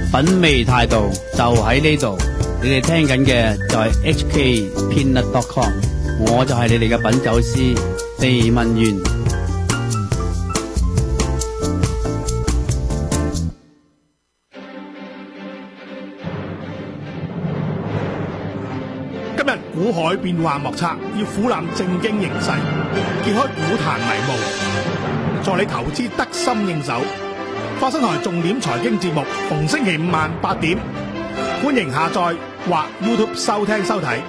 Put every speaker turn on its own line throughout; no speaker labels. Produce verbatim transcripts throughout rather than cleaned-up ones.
品味態度就喺呢度。你哋聽緊嘅就係 H K Peanut dot com， 我就係你哋嘅品酒師地文源。
今日股海變幻莫測，要俯瞰正經形勢，揭開股壇迷霧，助你投資得心應手。花生台重點財經節目，逢星期五晚八點，歡迎下載或 YouTube 收聽收睇。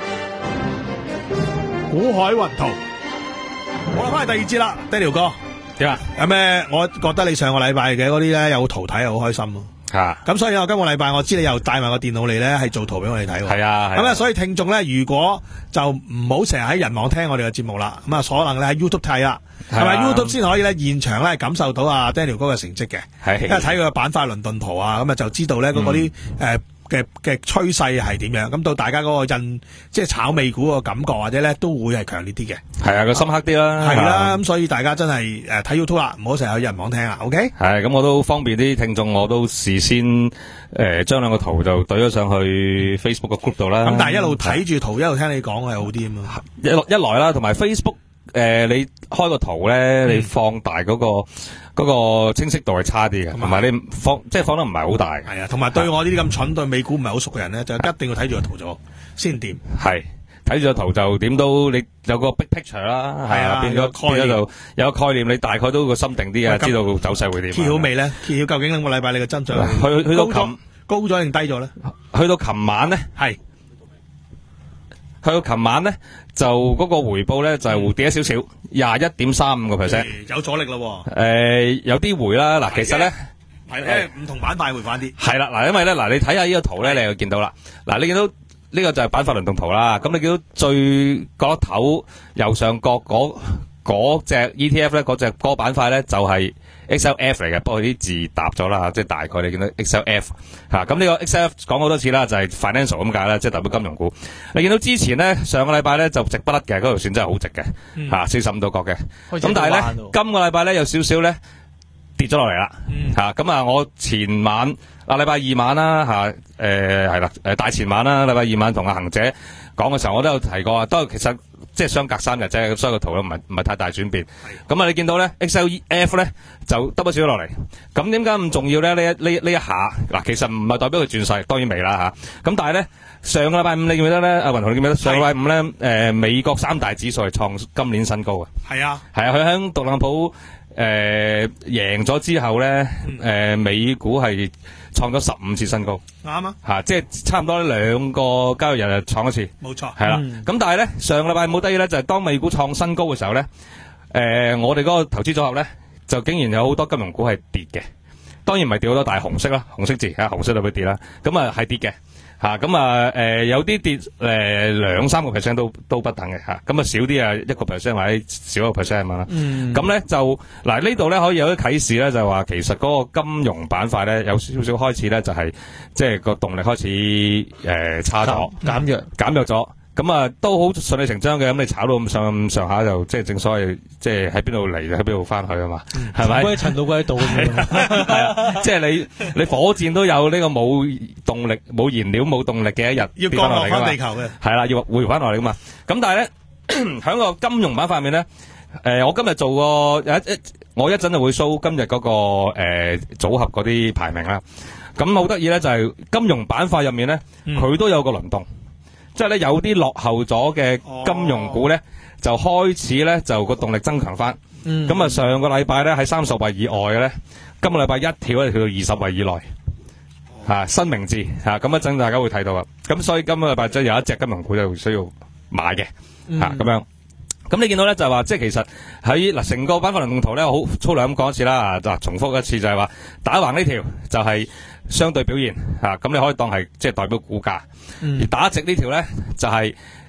股海雲圖，好啦，翻嚟第二節啦，Daniel哥，
點啊？
有咩？我覺得你上個禮拜嘅嗰啲咧有圖睇，好開心咯。
吓，
咁所以我今個禮拜我知你又帶埋個電腦嚟咧，係做圖俾我哋睇。
係啊，
咁啊，所以聽眾咧，如果就唔好成日喺人網聽我哋嘅節目啦，咁啊，可能咧喺 YouTube 睇啦，係咪 YouTube 先可以咧現場咧感受到阿 Daniel 哥嘅成績嘅？係，因為睇佢嘅板塊輪動圖啊，咁啊就知道咧嗰嗰啲誒嘅嘅趨勢係點樣，咁到大家嗰個印即係炒美股個感覺或者咧都會係強烈啲嘅。
係啊，個深刻啲啦。
係啦，咁所以大家真係誒睇 YouTube 啦，唔好成日喺人網聽啦。OK。
係，咁我都方便啲聽眾，我都事先誒將兩個圖就懟咗上去 Facebook 個 group 度啦。
咁但係一路睇住圖一路聽你講係好啲啊嘛。
一一來啦，同埋 Facebook 誒你開個圖咧，你放大嗰個。嗰個清晰度係差啲嘅，同埋你放即係放得唔係好大。
係啊，同埋對我呢啲咁蠢對美股唔係好熟嘅人咧，就一定要睇住個圖咗先掂。
係睇住個圖就點都你有個 big picture 啦，係啊，變咗變咗就有個概念，你大概都個心定啲啊，知道走勢會點。
揭曉未咧？揭曉究竟兩個禮拜你嘅增長
去去到琴
高咗定低咗咧？
去到琴晚咧，係去到琴晚咧。就嗰個回報咧就係跌咗少少，廿一點三五個 percent，
有阻力咯。
誒、呃，有啲回啦，嗱，其實咧
係因為唔同板塊回翻啲。係
啦，嗱，因為咧，嗱，你睇下呢個圖咧，你就見到啦。嗱，你見到呢個就係板塊輪動圖啦。咁你見到最角落頭右上角嗰嗰隻 E T F 咧，嗰隻嗰個板塊咧就係、是。X L F 嚟嘅，不過啲字搭咗啦，即係大概你見到 X L F 吓，咁呢個 X L F 講好多次啦，就係 financial 咁解啦，即係代表金融股。你見到之前咧，上個禮拜咧就直不甩嘅，嗰條線真係好直嘅，吓四十五度角嘅。咁但係咧，今個禮拜咧有少少咧跌咗落嚟啦，吓咁啊！我前晚啊禮拜二晚啦吓，誒係啦，誒大前晚啦，禮拜二晚同阿恒姐講嘅時候，我都有提過啊，都係其實。即係相隔三日啫，咁所以個圖咧唔係唔係太大轉變。咁啊，你見到咧 X L F 咧就耷咗少咗落嚟。咁點解咁重要咧？呢一呢呢一下嗱，其實唔係代表佢轉勢，當然未啦吓。咁但係咧，上個禮拜五你記唔記得咧？阿雲豪你記唔記得？上個禮拜五咧，誒、呃、美國三大指數係創今年新高嘅。係啊，係啊，佢喺特朗普誒贏咗之後咧，誒、呃、美股係。創咗十五次新高，啱啊！吓，即係差唔多兩個交易日就創一次，冇錯，係啦。咁、嗯、但係咧，上個禮拜冇得意咧，就係、是、當美股創新高嘅時候咧，誒、呃，我哋嗰個投資組合咧，就竟然有好多金融股係跌嘅。當然唔係跌好多，但係紅色啦，紅色字吓，紅色就會跌啦。咁啊係跌嘅。吓咁啊，誒、呃、有啲跌誒兩三個 percent 都都不等嘅吓，咁啊少啲啊一個 percent 或者少一個 percent 咁啦。嗯，咁咧就嗱呢度咧可以有啲啟示咧，就係話其實嗰個金融板塊咧有少少開始咧就係即係個動力開始誒、呃、差咗，減弱減弱咗。咁啊，都好順理成章嘅。咁你炒到咁上咁上下，就即係正所謂，即係喺邊度嚟就喺邊度翻去啊嘛，係咪？歸塵到歸到咁樣，係啊，即係你你火箭都有呢個冇動力、冇燃料、冇動力嘅一日要降落翻地球嘅，係啦，要回翻落嚟噶嘛。咁但係咧，喺個金融板塊面咧，誒、呃，我今日做過有一一，我一陣就會 show 今日嗰、那個誒、呃、組合嗰啲排名啦。咁好得意咧，就係、是、金融板塊入面咧，佢、嗯、都有個輪動。即係咧有啲落後咗嘅金融股咧、哦，就開始咧就個動力增強翻。咁、嗯、啊上個禮拜咧喺三十位以外嘅咧，今個禮拜一跳咧跳到二十位以內。吓、哦啊、新名字吓，咁一陣大家會睇到啊。咁所以今個禮拜即係有一隻金融股就需要買嘅吓咁樣。咁你見到咧就係話，即係其實喺嗱成個板塊輪動圖咧，好粗略咁講一次啦。嗱，重複一次就係話打橫呢條就係相對表現吓，咁你可以當係即係代表股價、嗯。而打直呢條咧就係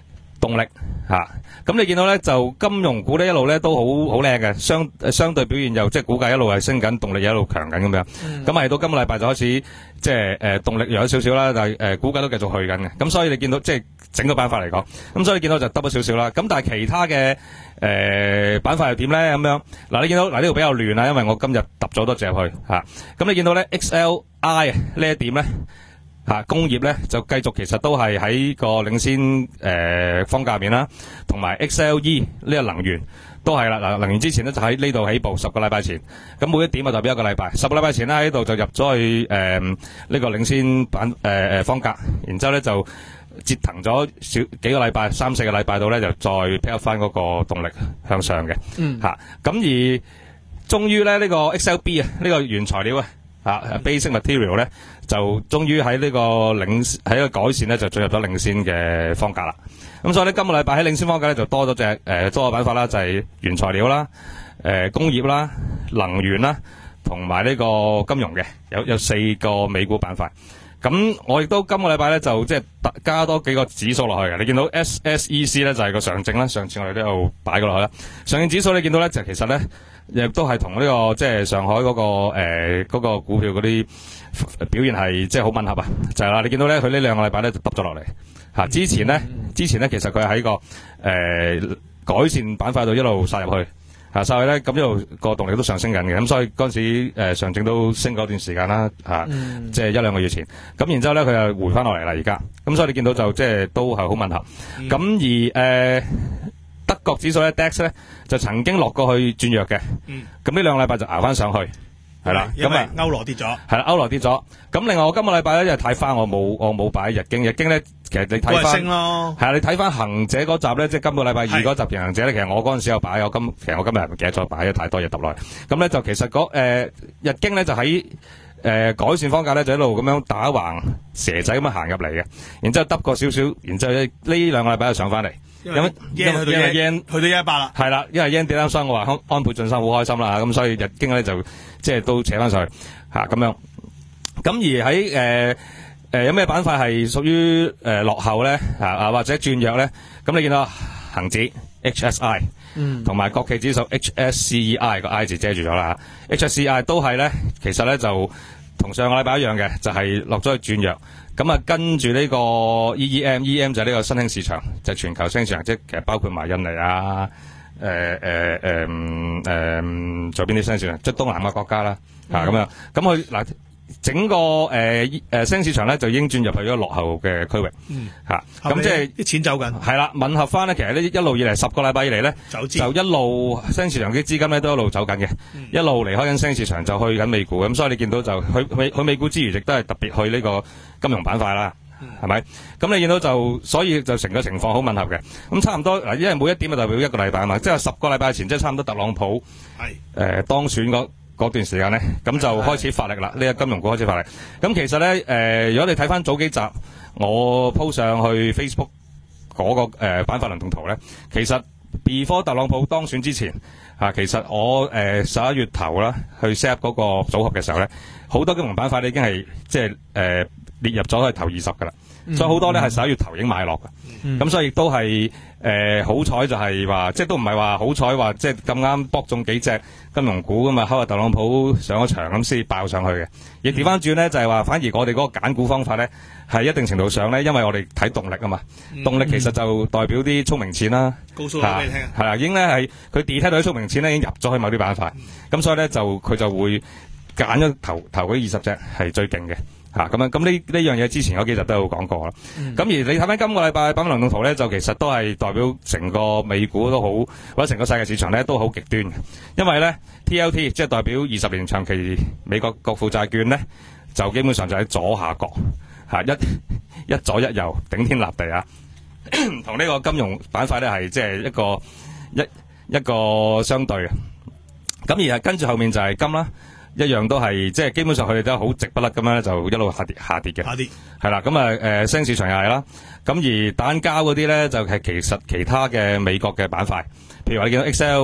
動力吓，咁、啊、你見到咧就金融股咧一路咧都好好靚嘅，相相對表現又即係股價一路係升緊，動力又一路強緊咁樣。咁係、嗯、到今個禮拜就開始即係誒動力弱咗少少啦，但係誒股價都繼續去緊嘅。咁所以你見到即係整個板塊嚟講，咁所以你見到就得咗少少啦。咁但係其他嘅誒板塊又點咧？咁樣嗱，你見到嗱呢度比較亂啦，因為我今日揼咗多隻入去吓。咁、啊、你見到咧 X L I 呢一點咧？吓、啊，工業咧就繼續其實都係喺個領先誒、呃、方價面啦，同埋 X L E 呢個能源都係啦。嗱，能源之前咧就喺呢度起步，十個禮拜前，咁每一點啊代表一個禮拜，十個禮拜前咧喺度就入咗去誒呢、呃這個領先版誒誒方價，然之後咧就折騰咗少幾個禮拜，三四個禮拜度咧就再 pick up 翻嗰個動力向上嘅，嗯吓，咁、啊、而終於咧呢、這個 X L B 啊呢個原材料啊。啊 ，basic material 咧就終於喺呢個領喺個改善咧就進入咗領先嘅方格啦。咁所以咧今個禮拜喺領先方格咧就多咗隻誒多個板塊啦，就係、是、原材料啦、誒、呃、工業啦、能源啦，同埋呢個金融嘅，有有四個美股板塊。咁我亦都今個禮拜咧就即係加多幾個指數落去嘅。你見到 S S E C 咧就係個上證啦，上次我哋都有擺過落去啦。上證指數你見到咧就其實咧。亦都係同呢個即係上海嗰、那個誒嗰、呃那個股票嗰啲表現係即係好吻合啊！就係、是、啦，你見到咧佢呢兩個禮拜咧就耷咗落嚟吓。之前咧，之前咧其實佢喺個誒、呃、改善板塊度一路殺入去吓，殺、啊、去咧咁一路個動力都上升緊嘅。咁所以嗰陣時誒、呃、上證都升嗰段時間啦吓，即、啊、係、嗯、一兩個月前。咁然之後咧佢又回翻落嚟啦，而家咁所以你見到就即係都係好吻合。咁、嗯、而誒。呃德國指數咧 D A X 咧就曾經落過去轉弱嘅，咁呢兩個禮拜就熬翻上去，係啦，
因為歐羅跌咗，
係啦，歐羅跌咗。咁另外我今個禮拜咧，因為睇翻我冇我冇擺日經，日經咧其實你睇翻，
升咯，
係啊，你睇翻恒者嗰集咧，即係今個禮拜二嗰集平衡者咧，其實我嗰陣時有擺，我今其實我今日唔記得咗擺咗太多嘢揼落去。咁咧就其實嗰誒、呃、日經咧就喺誒、呃、改善方價咧就一路咁樣打橫蛇仔咁樣行入嚟嘅，然之後揼過少少，然之後呢兩個禮拜就上翻嚟。
因為 yen 去到 yen 去到一一八啦，
係啦，因為 yen 跌啱，所以我話安安倍晉三好開心啦，咁所以日經咧就即係都扯翻上去吓咁樣。咁而喺誒誒有咩板塊係屬於誒落後咧啊啊或者轉弱咧？咁你見到恒指 H S I， 嗯，同埋國企指數 H S C E I 個 I 字遮住咗啦 ，H S C E I 都係咧，其實咧就同上個禮拜一樣嘅，就係落咗去轉弱。咁啊，跟住呢個 E E M，E E M 就係呢個新興市場，就係、全球新興市場，即係其實包括埋印尼啊，誒誒誒誒，仲有邊啲新興市場？即係東南亞國家啦，嚇咁、嗯、樣。咁佢嗱整個誒誒、呃、新興市場咧，就已經轉入去咗落後嘅區域，
嗯
嚇。咁即係
啲錢走緊，
係啦，吻合翻咧。其實呢一路以嚟十個禮拜以嚟咧，就一路新興市場啲資金咧都一路走緊嘅，嗯、一路離開緊新興市場就去緊美股。咁所以你見到就去去去美股之餘，亦都係特別去呢個金融板塊啦，係咪、嗯？咁你見到就所以就成個情況好吻合嘅。咁差唔多嗱，因為每一點就代表一個禮拜啊嘛，即係十個禮拜前，即係差唔多特朗普係誒是、呃、當選嗰嗰段時間咧，咁就開始發力啦。呢個金融股開始發力。咁其實咧誒、呃，如果你睇翻早幾集，我 po 上去 Facebook 嗰、那個誒板塊輪動圖咧，其實 before 特朗普當選之前啊，其實我誒十一月頭啦去 set up 嗰個組合嘅時候咧，好多金融板塊咧已經係即係誒列入咗去頭二十噶啦，嗯、所以好多咧係十一月頭已經買落噶，咁、嗯、所以亦都係誒好彩就係話，即係都唔係話好彩話，即係咁啱搏中幾隻金融股咁啊，後來特朗普上咗場咁先爆上去嘅。亦調翻轉咧就係話，反而我哋嗰個揀股方法咧係一定程度上咧，因為我哋睇動力啊嘛，嗯、動力其實就代表啲聰明錢啦，
告訴我俾你聽，
係啦，已經咧係佢 detect 到啲聰明錢咧已經入咗去某啲板塊，咁、嗯、所以咧就佢就會揀咗頭頭嗰二十隻係最勁嘅。吓咁樣，咁呢呢樣嘢之前嗰幾集都有講過啦。咁、嗯、而你睇翻今個禮拜板塊輪動圖咧，就其實都係代表成個美股都好，或者成個世界市場咧都好極端嘅。因為咧 T L T 即係代表二十年長期美國國庫債券咧，就基本上就喺左下角吓，一一左一右頂天立地啊。同呢個金融板塊咧係即係一個一一個相對嘅。咁而係跟住後面就係金啦。一樣都係即係基本上佢哋都好直不甩咁樣就一路下跌下跌嘅，下跌係啦。咁啊誒，新興市場又係啦。咁而蛋膠嗰啲咧就係其實其他嘅美國嘅板塊，譬如話你見到 X L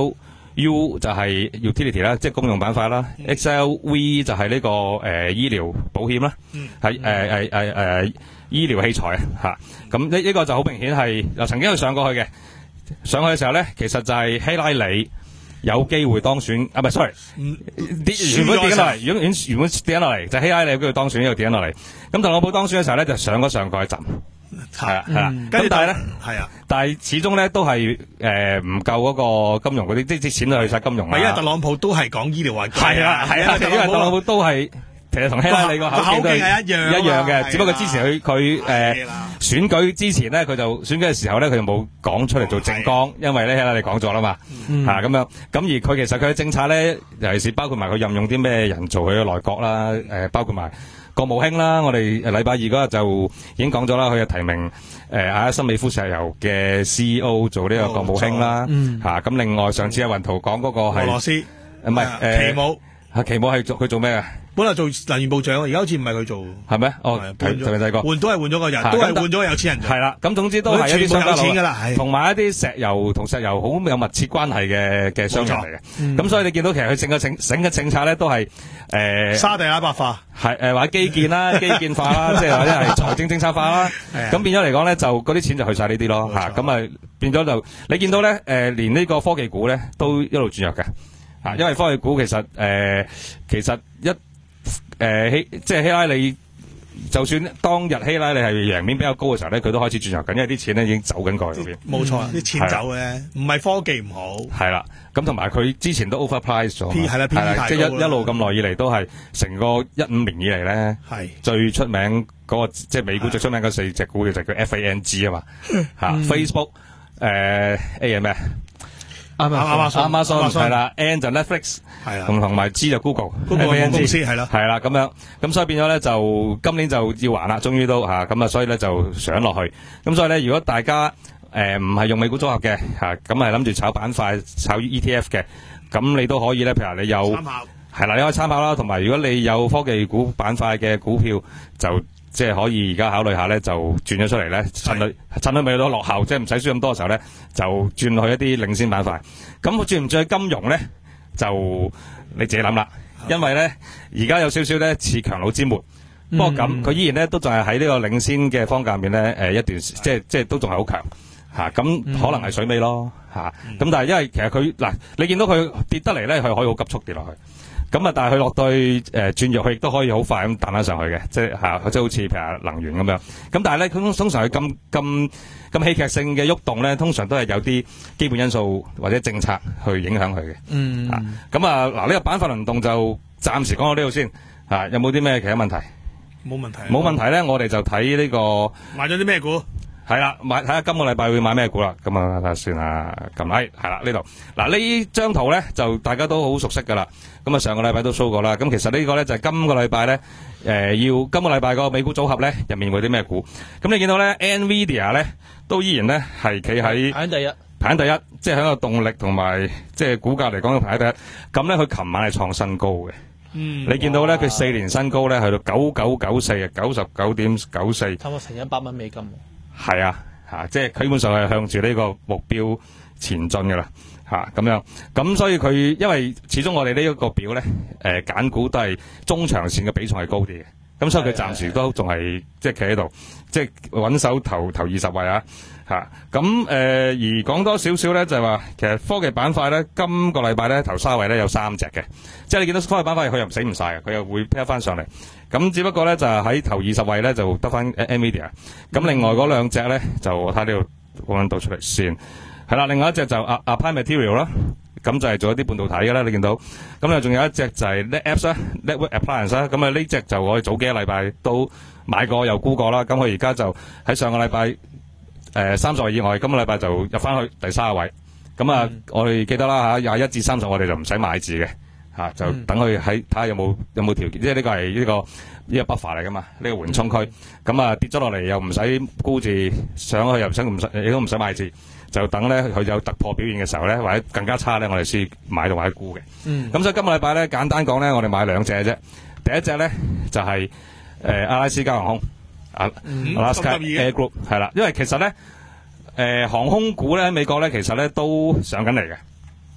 U 就係 utility 啦，即係公用板塊啦。
嗯、
X L V 就係呢、這個誒、呃、醫療保險啦，係誒誒誒誒醫療器材啊嚇。咁呢呢個就好明顯係又曾經去上過去嘅，上去嘅時候咧，其實就係希拉里有機會當選啊，唔係 sorry，跌、嗯、原本跌緊落嚟，原本原本跌緊落嚟，就希拉里有機會當選，呢度跌緊落嚟。咁特朗普當選嘅時候咧，就上咗上過一陣。係啊，係啦，咁但係咧，係啊，但係始終咧都係誒唔夠嗰個金融嗰啲，即係啲錢都去晒金融啦。
因為特朗普都係講醫療環境，
係啊係啊，因為特朗普都係其實同希拉里個口徑都係
一樣
一樣嘅，只不過之前佢佢誒選舉之前咧，佢就選舉嘅時候咧，佢就冇講出嚟做政綱，因為咧希拉里講咗啦嘛，吓咁樣，咁而佢其實佢嘅政策咧，尤其是包括埋佢任用啲咩人做佢嘅內閣啦，誒包括埋。國務卿啦，我哋禮拜二嗰日就已經講咗啦，佢嘅提名誒阿森美孚石油嘅 C E O 做呢個國務卿啦，吓咁另外上次阿雲圖講嗰個係俄羅斯，唔係誒奇姆，啊奇姆係做佢做咩嘅？本來做能源部長，而家好似唔係佢做，係咩？哦，提提名第個換都係換咗個人，都係換咗個有錢人。係啦，咁總之都係一啲商家佬，同埋一啲石油同石油好有密切關係嘅嘅商人嚟嘅。咁所以你見到其實佢整個整整嘅政策咧，都係誒沙地阿拉伯化，係誒或者基建啦、基建化啦，即係或者係財政政策化啦。咁變咗嚟講咧，就嗰啲錢就去晒呢啲咯嚇。咁啊變咗就你見到咧誒，連呢個科技股咧都一路轉弱嘅嚇，因為科技股其實誒其實一誒希即係希拉里，就算當日希拉里係贏面比較高嘅時候咧，佢都開始轉弱緊，因為啲錢咧已經走緊過去嗰邊。冇錯，啲錢走嘅，唔係科技唔好。係啦，咁同埋佢之前都 overprice 咗，係啦，係啦，即係一一路咁耐以嚟都係成個一五年以嚟咧，係最出名嗰個即係美股最出名嗰四隻股嘅就叫 F A N G 啊嘛，嚇 Facebook 誒 A 係咩？啱啱啱啱啱係啦 ，N 就 Netflix 係啦，同同埋 G 就 Google，Google 公司係啦，係啦咁樣，咁所以變咗咧就今年就要還啦，終於都吓咁啊，所以咧就上落去，咁所以咧如果大家誒唔係用美股組合嘅吓，咁係諗住炒板塊、炒 E T F 嘅，咁你都可以咧，譬如你有係啦，你可以參考啦，同埋如果你有科技股板塊嘅股票就。即係可以而家考慮下咧，就轉咗出嚟咧，趁佢趁佢未到落後，即係唔使輸咁多嘅時候咧，就轉去一啲領先板塊。咁轉唔轉去金融咧，就你自己諗啦。因為咧，而家有少少咧似強弩之末，不過咁佢依然咧都仲係喺呢個領先嘅方向入面咧，誒、呃、一段即係即係都仲係好強嚇。咁、啊、可能係水尾咯嚇。咁、啊、但係因為其實佢嗱，你見到佢跌得嚟咧，佢可以好急速跌落去。咁啊，但係佢落到去誒轉弱，佢亦都可以好快咁彈翻上去嘅，即係嚇，即係好似譬如能源咁樣。咁但係咧，佢通常佢咁咁咁戲劇性嘅喐動咧，通常都係有啲基本因素或者政策去影響佢嘅。嗯。咁啊，嗱呢個板塊輪動就暫時講到呢度先。嚇，有冇啲咩其他問題？冇問題。冇問題咧，我哋就睇呢個買咗啲咩股？係啦，買睇下今個禮拜會買咩股啦。咁啊，睇下先啦。咁係係啦，呢度嗱呢張圖咧就大家都好熟悉噶啦。咁啊，上個禮拜都 show 過啦。咁其實呢個咧就係今個禮拜咧，誒要今個禮拜個美股組合咧入面會啲咩股？咁你見到咧 Nvidia 咧都依然咧係企喺排第一，排第一，即係喺個動力同埋即係股價嚟講排第一。咁咧佢琴晚係創新高嘅。嗯，你見到咧佢四年新高咧去到九九九四啊，九十九點九四，差唔多成一百蚊美金。係啊，吓，即係基本上係向住呢個目標前進噶啦，吓咁樣，咁所以佢因為始終我哋呢一個表咧，誒揀股都係中長線嘅比重係高啲嘅，咁所以佢暫時都仲係即係企喺度，即係穩手頭頭二十位啊，吓咁誒而講多少少咧就係話，其實科技板塊咧今個禮拜咧頭三位咧有三隻嘅，即係你見到科技板塊佢又唔死唔晒嘅，佢又會劈翻上嚟。咁只不過咧就係喺頭二十位咧就得翻 Nvidia， 咁另外嗰兩隻咧就我睇呢度揾到出嚟先，係啦，另外一隻就 Applied Material 啦，咁就係做一啲半導體嘅啦，你見到，咁啊仲有一隻就係 NetApps 啦 ，Network Appliance 啦，咁啊呢隻就我哋早幾個禮拜都買過又沽過啦，咁佢而家就喺上個禮拜誒三十位以外，今個禮拜就入翻去第三個位，咁啊、嗯、我哋記得啦嚇，廿一至三十我哋就唔使買字嘅。啊！就等佢喺睇下有冇有冇條件，即係呢個係呢、呢個呢、呢個 buffer 嚟噶嘛？呢、呢個緩衝區，咁、嗯、啊跌咗落嚟又唔使沽字，上去又唔使唔使，亦都唔使買字，就等咧佢有突破表現嘅時候咧，或者更加差咧，我哋先買到或者沽嘅。嗯。咁所以今個禮拜咧，簡單講咧，我哋買兩隻啫。第一隻咧就係、是、誒、呃、阿拉斯加航空，阿、嗯、Alaska Air Group 係啦，因為其實咧誒、呃、航空股咧喺美國咧其實咧都上緊嚟嘅。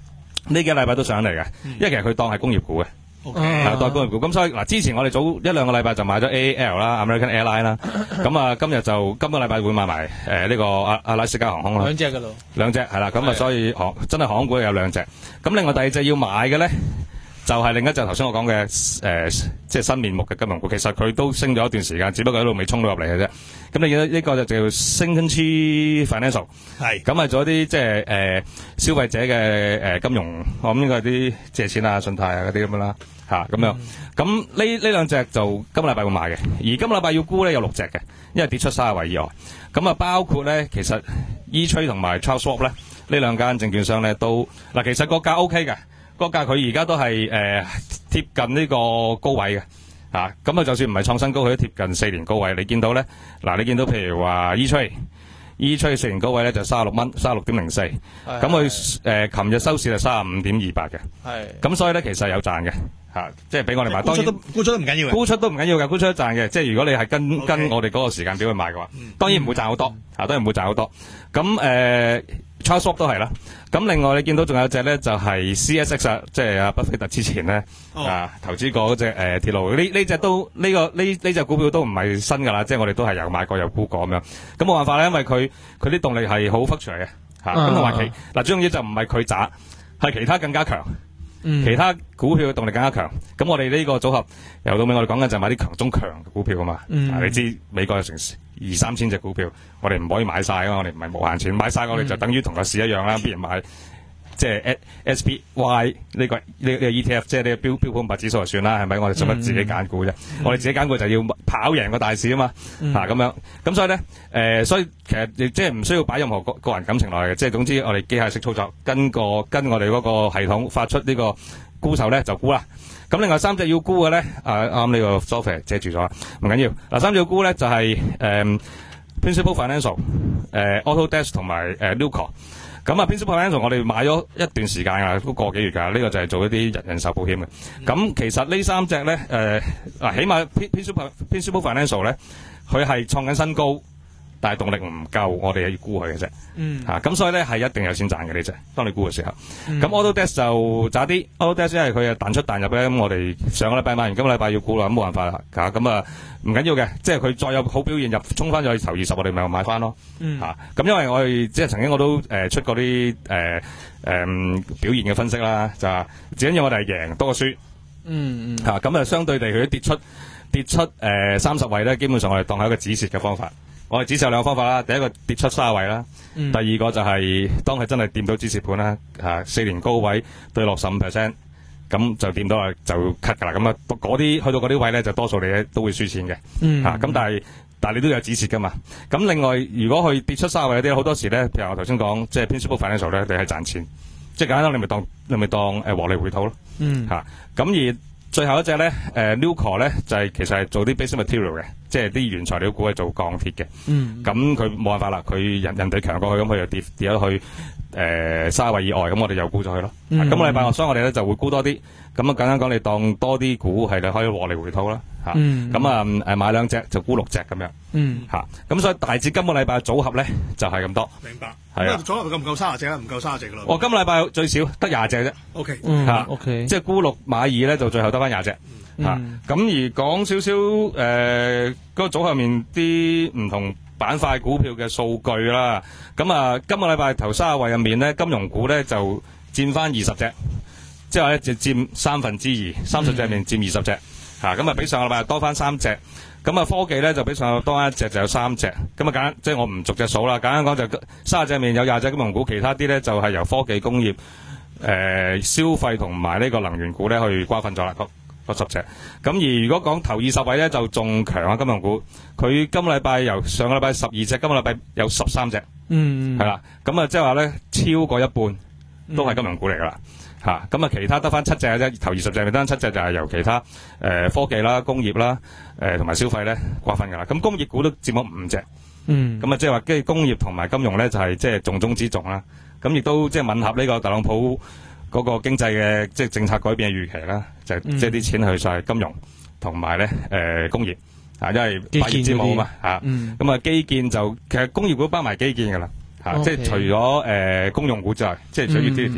呢幾個禮拜都上嚟嘅，因為其實佢當係工業股嘅。
OK，
係當工業股。咁所以嗱，之前我哋早一兩個禮拜就買咗 A A L 啦 ，American Airline 啦。咁啊，今日就今個禮拜會買埋誒呢個阿阿拉斯加航空啦。
兩隻噶咯，
兩隻係啦。咁啊，所以航真係航空股有兩隻。咁另外第二隻要買嘅咧，就係另一隻頭先我講嘅誒，即係新面目嘅金融股。其實佢都升咗一段時間，只不過喺度未衝到入嚟嘅啫。咁你見到呢個就叫 Synchrony Financial， 係咁係做一啲即係誒消費者嘅誒金融，我諗應該係啲借錢啊、信貸啊嗰啲咁樣啦。吓咁樣，咁呢呢兩隻就今個禮拜會買嘅，而今個禮拜要沽咧有六隻嘅，因為跌出三十位以外。咁啊，包括咧其實 E-Trade 同埋 Charles Schwab 咧呢兩間證券商咧都嗱，其實個價 OK 嘅，個價佢而家都係誒貼近呢個高位嘅，吓咁啊，就算唔係創新高，佢都貼近四年高位。你見到咧嗱，你見到譬如話 E-Trade。E-Trade 四年高位咧就三十六蚊，三十六點零四。咁佢誒琴日收市係三十五點二八嘅。係。咁所以咧其實有賺嘅嚇，即係俾我哋買。
沽出都沽出都唔緊要嘅。沽
出都唔緊要嘅，沽出都賺嘅。即係如果你係跟
Okay.
跟我哋嗰個時間表去買嘅話，當然唔會賺好多嚇，當然唔會賺好多。咁誒 Charles Schwab 都係啦。咁另外你見到仲有隻咧就係 C S X 啊，即係阿巴菲特之前咧啊投資過嗰隻誒鐵路。呢呢隻都呢個呢呢隻股票都唔係新㗎啦，即係我哋都係有買過有沽過咁樣。咁冇辦法咧，因為佢佢啲動力係好忽出嚟嘅嚇。咁同埋其嗱，最重要就唔係佢渣，係其他更加強。其他股票嘅動力更加強，咁我哋呢個組合由到尾我哋講緊就係買啲強中強嘅股票啊嘛。嗯、啊你知美國有成二三千隻股票，我哋唔可以買晒啊！我哋唔係無限錢買晒，我哋就等於同個市一樣啦。必然買即係 S P Y 呢個呢呢個 E T F， 即係呢個標標普五百指數就算啦，係咪？我哋做乜自己揀股啫？嗯、我哋自己揀股就要跑贏個大市啊嘛。嗯、啊咁樣，咁所以咧誒、呃，所以其實亦即係唔需要擺任何個個人感情落去嘅，即係總之我哋機械式操作，跟個跟我哋嗰個系統發出呢個沽售咧就沽啦。咁另外三隻要沽嘅咧，啊啱呢個 software 遮住咗，唔緊要。嗱，三隻要沽咧就係、是、誒、呃、Principal Financial、呃、誒 Autodesk 同埋誒 Nucor。咁啊 Principal Financial 我哋買咗一段時間㗎，都個幾月㗎。呢、這個就係做一啲人人壽保險嘅。咁、嗯、其實呢三隻咧誒嗱，起碼 Principal Principal Financial 咧，佢係創緊新高。但係動力唔夠，我哋要沽佢嘅啫。嗯。嚇、啊，咁所以咧係一定有錢賺嘅呢隻。當你沽嘅時候，咁、嗯、Autodesk 就渣啲。Autodesk 因為佢係彈出彈入咧，咁我哋上個禮拜買完，今個禮拜要沽啦，咁冇辦法啦。嚇，咁啊唔緊要嘅，即係佢再有好表現入，衝翻咗去頭二十，我哋咪買翻咯。嗯。嚇、啊，咁因為我哋即係曾經我都誒、呃、出過啲誒誒表現嘅分析啦，就係只因為我哋係贏多過輸。嗯嗯。嚇、啊，咁啊相對地佢跌出跌出誒三十位咧，基本上我哋當係一個止蝕嘅方法。我哋止蝕有兩個方法啦，第一個跌出卅位啦，嗯、第二個就係當佢真係掂到止蝕盤啦，嚇四年高位對落十五 percent，咁就掂到啦就 cut 㗎啦，咁啊嗰啲去到嗰啲位咧就多數你咧都會輸錢嘅，嚇咁、嗯啊、但係但係你都有止蝕㗎嘛，咁另外如果佢跌出卅位嗰啲好多時咧，譬如我頭先講即係 Principal Financial 咧，你係賺錢，即係簡單你咪當你咪當誒獲利回吐咯，嚇咁、嗯啊、而。最後一隻咧，誒、呃、Nucor 咧就係、是、其實係做啲 basic material 嘅，即係啲原材料股係做鋼鐵嘅。嗯。咁佢冇辦法啦，佢人人哋強過佢，咁佢又跌跌咗去誒三十位以外，咁我哋又沽咗佢咯。嗯。咁個禮拜，所以我哋咧就會沽多啲。咁啊，簡單講，你當多啲股係你可以獲利回吐啦。嚇。嗯。咁啊誒買兩隻就沽六隻咁樣。嗯。嚇。咁所以大致今個禮拜組合咧就係、是、咁多。明白。係啊。組合夠唔夠三十隻啊？唔夠三十隻噶啦。我今個禮拜最少得廿隻啫。O K。嗯。嚇。O K。即係沽六買二咧，就最後得翻廿隻。嚇。咁、嗯、而講少少誒嗰個組合入面啲唔同板塊股票嘅數據啦。咁啊，今個禮拜頭三十位入面咧，金融股咧就佔翻二十隻。即係話咧，就佔三分之二，三十隻入面佔二十隻，嚇咁啊，比上個禮拜多翻三隻。咁啊，科技咧就比上個多一隻，就有三隻。咁啊，簡單即係我唔逐隻數啦。簡單講就三十隻入面有廿隻金融股，其他啲咧就係由科技、工業、誒、呃、消費同埋呢個能源股咧去瓜分咗啦，嗰十隻。咁而如果講頭二十位咧，就仲強啊金融股。佢今個禮拜由上個禮拜十二隻，今個禮拜有十三隻。嗯，係啦。咁啊，即係話咧超過一半都係金融股嚟㗎啦。吓，咁啊，其他得翻七隻啫，頭二十隻咪得翻七隻，就係由其他誒、呃、科技啦、工業啦、誒同埋消費咧瓜分噶啦。咁工業股都佔咗五隻，嗯，咁啊即係話即係工業同埋金融咧就係即係重中之重啦。咁亦都即係吻合呢個特朗普嗰個經濟嘅即係政策改變嘅預期啦，就係即係啲錢去晒金融同埋咧誒工業啊，因為百業之母啊嘛吓，咁啊基建就其實工業股包埋基建噶啦。吓，即係除咗誒公用股之外，即係除咗 utility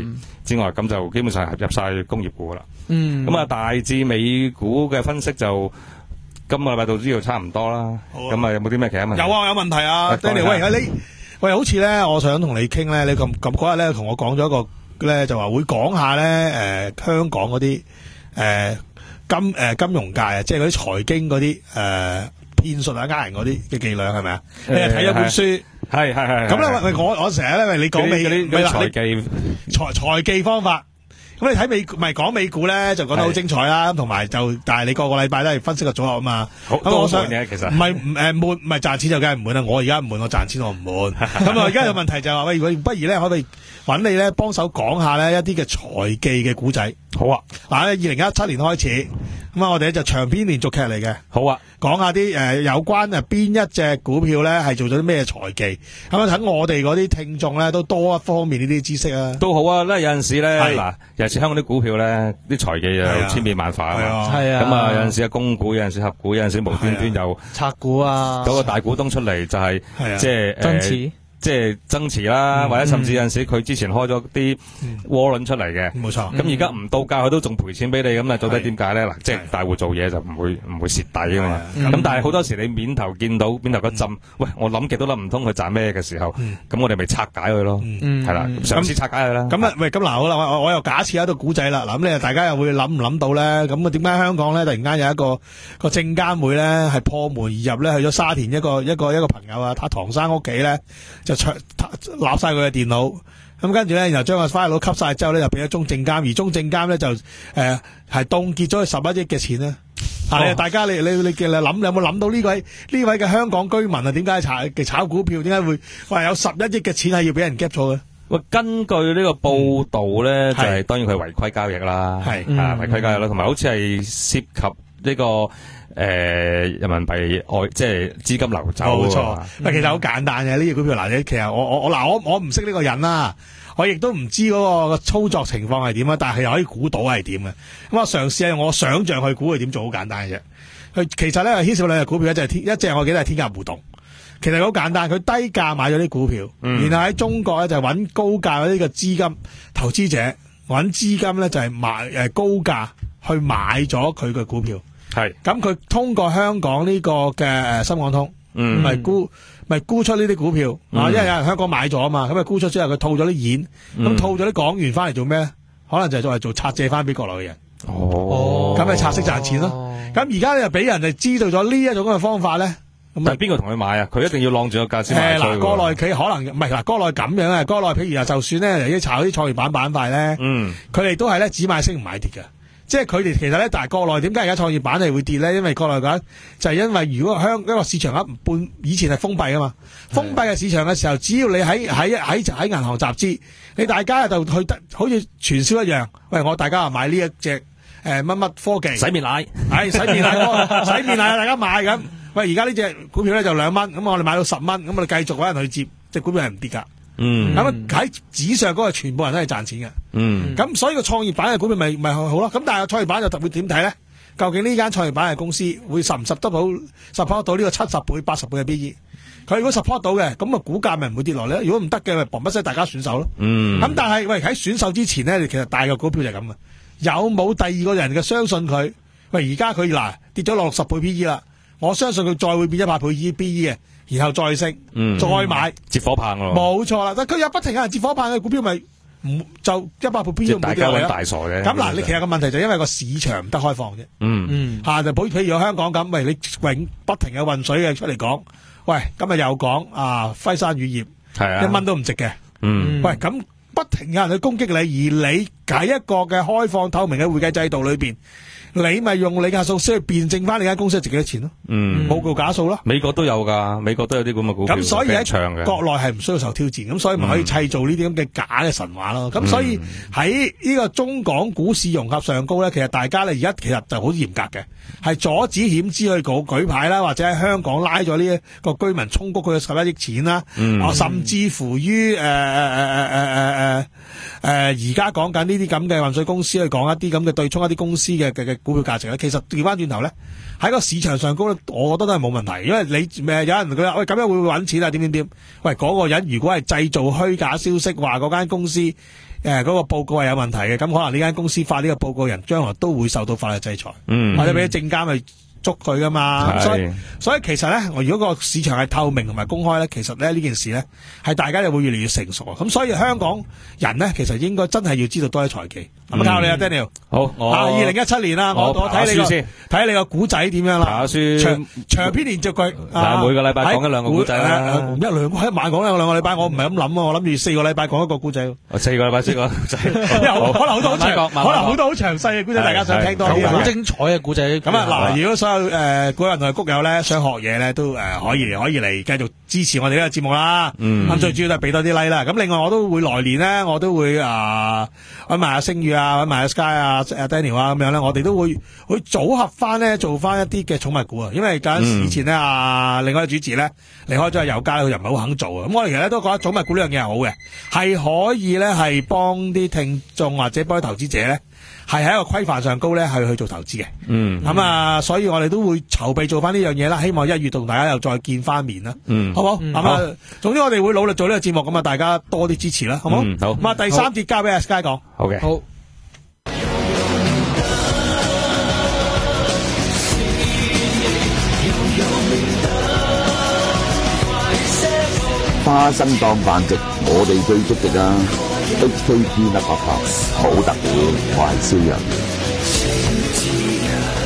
之外，咁就基本上係入晒工業股噶啦。
嗯，
咁啊，大致美股嘅分析就今個禮拜到呢度差唔多啦。咁啊，有冇啲咩其他問題？
有啊，有問題啊 ，Danny，喂，你喂，好似咧，我想同你傾咧，你咁咁嗰日咧同我講咗一個咧，就話會講下咧，誒、呃，香港嗰啲誒金誒、呃、金融界啊，即係嗰啲財經嗰啲誒騙術啊、呃人嗰啲嘅伎倆係咪啊？你係睇咗本書，
係係係。
咁咧，喂，我我成日咧，喂，你講美
嗰啲財技
財財技方法。咁你睇美咪講美股咧，就講得好精彩啦，同埋就但係你個個禮拜都係分析個組合啊嘛。
好多悶嘅其實。唔
係誒悶，唔係賺錢就梗係唔悶啦。我而家唔悶，我賺錢我唔悶。咁啊，而家有問題就係話喂，如果不如咧，可唔可以揾你咧幫手講下咧一啲嘅財技嘅古仔？
好啊。
嗱，二零一七年開始，咁啊，我哋咧就長篇連續劇嚟嘅。
好啊。
講下啲誒有關誒邊一隻股票咧係做咗啲咩財技，咁啊等我哋嗰啲聽眾咧都多一方面呢啲知識啊。
都好啊，咧有陣時咧嗱，尤其是香港啲股票咧，啲財技又千變萬化啊嘛。係啊。咁啊有陣時啊供股，有陣時合股，有陣時無端端又
拆股啊。
嗰個大股東出嚟就係即係誒。即係增持啦，嗯、或者甚至有陣時佢之前開咗啲窩輪出嚟嘅，冇錯。咁而家唔到價，佢都仲賠錢俾你，咁啊到底點解咧？嗱，即係大戶做嘢就唔會唔會蝕底啊嘛。咁、嗯、但係好多時你面頭見到面頭嗰陣，嗯、喂，我諗極都諗唔通佢賺咩嘅時候，咁、嗯、我哋咪拆解佢咯，係、嗯、啦，嘗試拆解佢啦。咁啊，喂，咁嗱好啦，我我又假設一個古仔啦，嗱咁你大家又會諗唔諗到咧？咁啊點解香港咧突然間有一個一個證監會咧係破門而入咧，去咗沙田一個一個一個朋友啊，他唐生屋企咧就搶立晒佢嘅電腦，咁跟住咧，然後將個 file 吸晒之後咧，就俾咗中證監，而中證監咧就誒係凍結咗佢十一億嘅錢咧。係、哦、大家你你你嘅諗，你有冇諗到呢位呢位嘅香港居民啊？點解炒炒股票？點解會話有十一億嘅錢係要俾人 gap 咗嘅？喂，根據呢個報道咧，嗯、就係、是、當然佢違規交易啦，係啊違規交易啦，同埋好似係涉及呢、這個。誒、呃，人民幣外即係資金流走，冇錯。但其實好簡單嘅呢隻股票，嗱，你其實我我我嗱，我我唔識呢個人啦，我亦都唔知嗰個操作情況係點啊，但係又可以估到係點嘅。咁我嘗試下我想象去估佢點做，好簡單嘅啫。佢其實咧牽涉兩隻股票，一隻係天，一隻我記得係天價互動。其實好簡單，佢低價買咗啲股票，嗯、然後喺中國咧就揾高價嗰啲嘅資金投資者揾資金咧就係買誒高價去買咗佢嘅股票。係，咁佢通過香港呢個嘅誒深港通，嗯，咪沽咪沽出呢啲股票，啊、嗯，因為有人香港買咗啊嘛，咁啊沽出之後佢套咗啲現，咁、嗯、套咗啲港元翻嚟做咩？可能就係作為做拆借翻俾國內嘅人。哦，咁咪拆息賺錢咯。咁而家又俾人哋知道咗呢一種嘅方法咧，咁但係邊個同佢買啊？佢一定要晾住個價先買出。誒，嗱，國內佢可能唔係嗱，國內咁樣啊，國內譬如啊，就算咧，嚟啲炒啲創業板板塊咧，嗯，佢哋都係咧只買升唔買跌嘅。即係佢哋其實咧，但係國內點解而家創業板係會跌咧？因為國內講就係因為如果香一個市場一半以前係封閉噶嘛，封閉嘅市場嘅時候，只要你喺喺喺喺銀行集資，你大家就去得好似傳銷一樣。喂，我大家啊買呢一隻誒乜乜科技洗面奶，係洗面奶，洗面奶大家買咁。喂，而家呢隻股票咧就兩蚊，咁我哋買到十蚊，咁我哋繼續搵人去接，隻股票係唔跌噶。嗯，咁喺紙上嗰個全部人都係賺錢嘅。嗯，咁所以個創業板嘅股票咪咪好咯。咁但係個創業板就特別點睇咧？究竟呢間創業板嘅公司會實唔實得到 support 到呢個七十倍、八十倍嘅 P E？ 佢如果 support 到嘅，咁個股價咪唔會跌落嚟咧。如果唔得嘅，咪嘣一聲大家選手咯。嗯，咁但係喂喺選手之前咧，其實大個股票就係咁啊。有冇第二個人嘅相信佢？喂，而家佢嗱跌咗落六十倍 P E 啦，我相信佢再會變一百倍 P E 嘅。然後再升，嗯、再買接火棒咯，冇錯啦。但佢有不停有人接火棒嘅股票，咪唔就一百倍 P E 都唔會跌落嚟。大傻嘅。咁嗱，你其實個問題就因為個市場唔得開放啫。嗯嗯，吓就譬如香港咁，喂，你永不停嘅運水嘅出嚟講，喂，今日又講啊輝山乳業係啊一蚊都唔值嘅。嗯，喂，咁不停有人去攻擊你，而你喺一個嘅開放透明嘅會計制度裏邊。你咪用你嘅數先去辯證翻你間公司值幾多錢咯？嗯，報告假數咯。美國都有噶，美國都有啲咁嘅股票。咁所以喺國內係唔需要受挑戰，咁所以咪可以砌造呢啲咁嘅假嘅神話咯。咁、嗯、所以喺呢個中港股市融合上高咧，其實大家咧而家其實就好嚴格嘅，係阻止險資去舉舉牌啦，或者喺香港拉咗呢一個居民充谷佢嘅十一億錢啦，嗯、啊，甚至乎於誒誒誒誒誒誒誒而家講緊呢啲咁嘅運水公司去講一啲咁嘅對沖一啲公司嘅嘅嘅。股票價值咧，其實調翻轉頭咧，喺個市場上高咧，我覺得都係冇問題，因為你誒有人佢話喂咁樣會唔會揾錢啊？點點點？喂，嗰、那個人如果係製造虛假消息，話嗰間公司誒
誒嗰個報告係有問題嘅，咁可能呢間公司發呢個報告人將來都會受到法律制裁，
嗯，
或者俾證監去捉佢噶嘛，所以所以其實咧，如果個市場係透明同埋公開咧，其實咧呢件事咧係大家就會越嚟越成熟啊。咁所以香港人咧，其實應該真係要知道多啲財技。咁靠你啊 Daniel。
好，
啊，二零一七年啦，我我睇你個睇你個古仔點樣啦。
爬書
長長篇連續劇。
嗱，每個禮拜講一兩個古仔啦。
一兩個一晚講一兩個禮拜，我唔係咁諗啊，我諗住四個禮拜講一個古仔。
四個禮拜四個古仔，可
能好多好長，可能好多好詳細嘅古仔，大家想聽多啲。
好精彩嘅古仔。
咁啊，嗱，如果所有誒古人同埋谷友咧想學嘢咧，都誒可以可以嚟繼續支持我哋呢個節目啦。咁最主要都係俾多啲 like 啦。咁另外我都會來年咧，我都會啊揾埋阿星宇啊，揾埋阿 Sky 啊、阿 Daniel 啊咁樣咧，我哋都會會組合翻咧，做翻一啲嘅寵物股啊。因為嗰陣時以前咧啊，另外一個主持咧離開咗係油家，佢又唔係好肯做啊。咁我哋其實咧都覺得寵物股呢樣嘢係好嘅，係可以咧係幫啲聽眾或者幫啲投資者咧。係喺一個規範上高咧，係去做投資嘅。嗯，咁啊，所以我哋都會籌備做翻呢樣嘢啦。希望一月同大家又再見翻面啦。嗯，好唔好？咁啊，總之我哋會努力做呢個節目，咁啊，大家多啲支持啦，好唔好？好。咁啊，第三節交俾阿 Sky 講。
好嘅。好。
花生當飯食，我哋最積極啊！H K P 粒白白好特別，我係燒人。